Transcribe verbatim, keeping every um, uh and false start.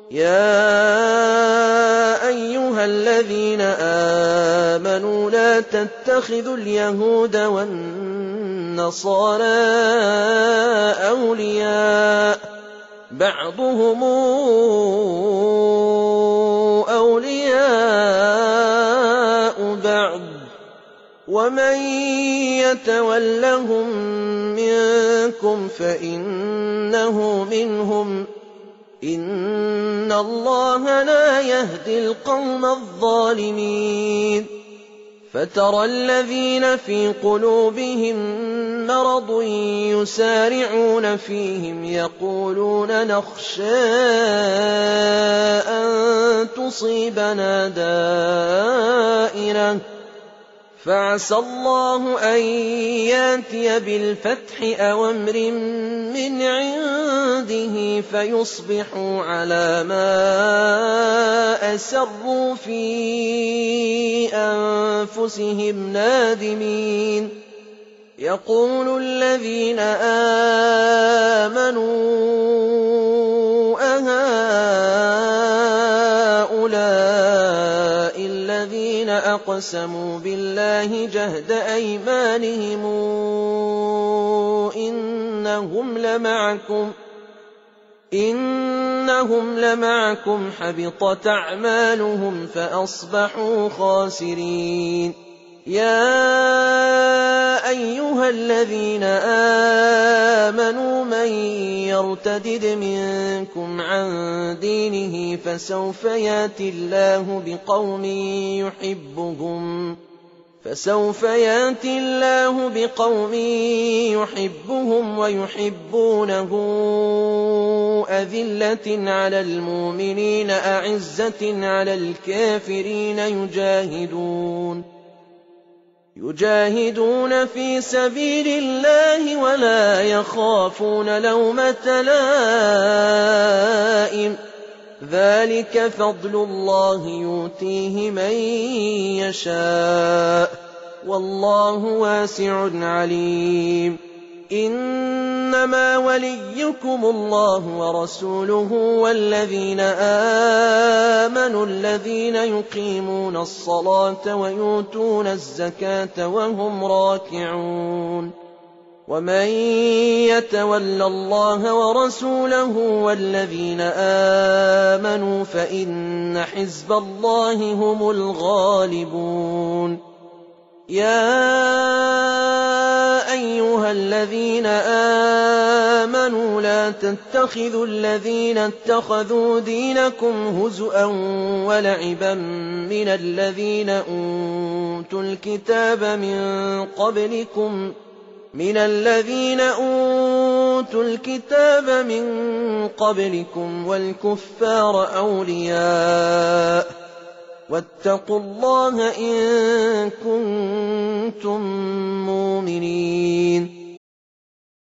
يَا أَيُّهَا الَّذِينَ آمَنُوا لَا تَتَّخِذُوا الْيَهُودَ وَالنَّصَارَىٰ أَوْلِيَاءَ ۘ بَعْضُهُمْ أَوْلِيَاءُ بَعْضٍ ۚ وَمَن يَتَوَلَّهُم مِّنكُمْ فَإِنَّهُ مِنْهُمْ ۗ إِنَّ اللَّهَ لَا يَهْدِي الْقَوْمَ الظَّالِمِينَ فَتَرَى الَّذِينَ فِي قُلُوبِهِم مَّرَضٌ يُسَارِعُونَ فِيهِمْ يَقُولُونَ نَخْشَىٰ أَن تُصِيبَنَا دَائِرَةٌ ۚ فَعَسَى اللَّهُ أَن يَأْتِيَ بِالْفَتْحِ أَوْ أَمْرٍ مِّنْ عِندِهِ فَيُصْبِحُوا عَلَىٰ مَا أَسَرُّوا فِي أَنفُسِهِمْ نَادِمِينَ يَقُولُ الَّذِينَ آمَنُوا أَهَٰؤُلَاءِ الَّذِينَ أَقْسَمُوا بِاللَّهِ جَهْدَ أَيْمَانِهِمْ إِنَّهُمْ لَمَعَكُمْ إِنَّهُمْ لَمَعَكُمْ حَبِطَتْ أَعْمَالُهُمْ فَأَصْبَحُوا خَاسِرِينَ يَا أَيُّهَا الَّذِينَ آمَنُوا مَن يَرْتَدِدْ مِنكُمْ عَن دِينِهِ فَسَوْفَ يَأْتِي اللَّهُ بِقَوْمٍ يُحِبُّهُمْ فَسَوْفَ يَأْتِي اللَّهُ بِقَوْمٍ يُحِبُّهُمْ وَيُحِبُّونَهُ أَذِلَّةٍ عَلَى الْمُؤْمِنِينَ أَعِزَّةٍ عَلَى الْكَافِرِينَ يُجَاهِدُونَ يُجَاهِدُونَ فِي سَبِيلِ اللَّهِ وَلَا يَخَافُونَ لَوْمَةَ لَائِمٍ ۚ ذَٰلِكَ فَضْلُ اللَّهِ يُؤْتِيهِ مَن يَشَاءُ ۚ وَاللَّهُ وَاسِعٌ عَلِيمٌ إِنَّمَا وَلِيُّكُمُ اللَّهُ وَرَسُولُهُ وَالَّذِينَ آمَنُوا الَّذِينَ يُقِيمُونَ الصَّلَاةَ وَيُؤْتُونَ الزَّكَاةَ وَهُمْ رَاكِعُونَ وَمَن يَتَوَلَّ اللَّهَ وَرَسُولَهُ وَالَّذِينَ آمَنُوا فَإِنَّ حِزْبَ اللَّهِ هُمُ الْغَالِبُونَ يَا أَيُّهَا الَّذِينَ آمَنُوا لَا تَتَّخِذُوا الَّذِينَ اتَّخَذُوا دِينَكُمْ هُزُوًا وَلَعِبًا مِّنَ الَّذِينَ أُوتُوا الْكِتَابَ مِن قَبْلِكُمْ مِنَ الَّذِينَ أُوتُوا الْكِتَابَ مِن قَبْلِكُمْ وَالْكُفَّارَ أَوْلِيَاءَ ۚ وَاتَّقُوا اللَّهَ إِن كُنتُم مُّؤْمِنِينَ